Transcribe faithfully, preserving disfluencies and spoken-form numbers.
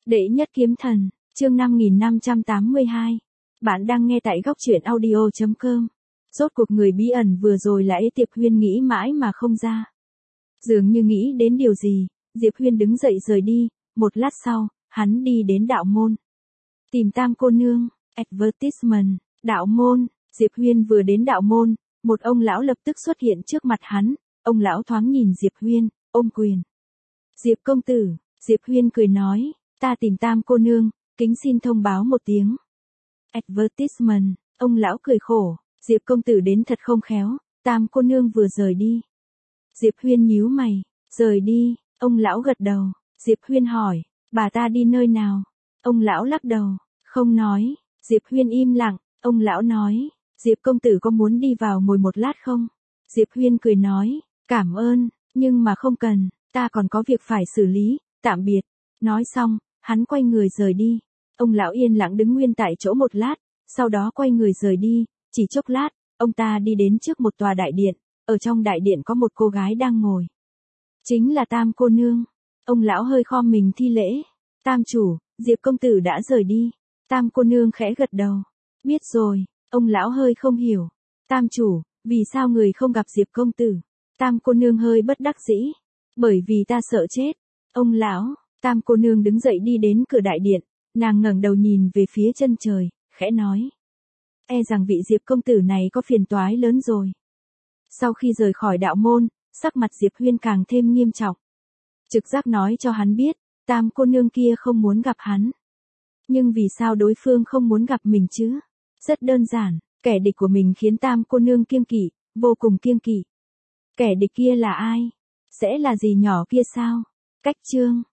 Đệ nhất kiếm thần, chương năm nghìn năm trăm tám mươi hai. Bạn đang nghe tại góc truyện audio chấm com. Rốt cuộc người bí ẩn vừa rồi là Ê Tiệp Huyên nghĩ mãi mà không ra. Dường như nghĩ đến điều gì, Diệp Huyên đứng dậy rời đi, một lát sau, hắn đi đến đạo môn. Tìm Tam cô nương, advertisement, đạo môn, Diệp Huyên vừa đến đạo môn, một ông lão lập tức xuất hiện trước mặt hắn, ông lão thoáng nhìn Diệp Huyên, ôm quyền. Diệp công tử, Diệp Huyên cười nói, ta tìm Tam cô nương, kính xin thông báo một tiếng. Advertisement, ông lão cười khổ, Diệp công tử đến thật không khéo, Tam cô nương vừa rời đi. Diệp Huyên nhíu mày, rời đi, ông lão gật đầu, Diệp Huyên hỏi, bà ta đi nơi nào? Ông lão lắc đầu, không nói, Diệp Huyên im lặng, ông lão nói, Diệp công tử có muốn đi vào ngồi một lát không? Diệp Huyên cười nói, cảm ơn, nhưng mà không cần, ta còn có việc phải xử lý, tạm biệt. Nói xong, hắn quay người rời đi. Ông lão yên lặng đứng nguyên tại chỗ một lát, sau đó quay người rời đi, chỉ chốc lát, ông ta đi đến trước một tòa đại điện, ở trong đại điện có một cô gái đang ngồi. Chính là Tam cô nương. Ông lão hơi khom mình thi lễ. Tam chủ, Diệp công tử đã rời đi. Tam cô nương khẽ gật đầu. Biết rồi, ông lão hơi không hiểu. Tam chủ, vì sao người không gặp Diệp công tử? Tam cô nương hơi bất đắc dĩ. Bởi vì ta sợ chết. Ông lão, Tam cô nương đứng dậy đi đến cửa đại điện, nàng ngẩng đầu nhìn về phía chân trời, khẽ nói. E rằng vị Diệp công tử này có phiền toái lớn rồi. Sau khi rời khỏi đạo môn, sắc mặt Diệp Huyên càng thêm nghiêm trọng. Trực giác nói cho hắn biết, Tam cô nương kia không muốn gặp hắn. Nhưng vì sao đối phương không muốn gặp mình chứ? Rất đơn giản, kẻ địch của mình khiến Tam cô nương kiêng kỵ, vô cùng kiêng kỵ. Kẻ địch kia là ai? Sẽ là gì nhỏ kia sao? Cách chương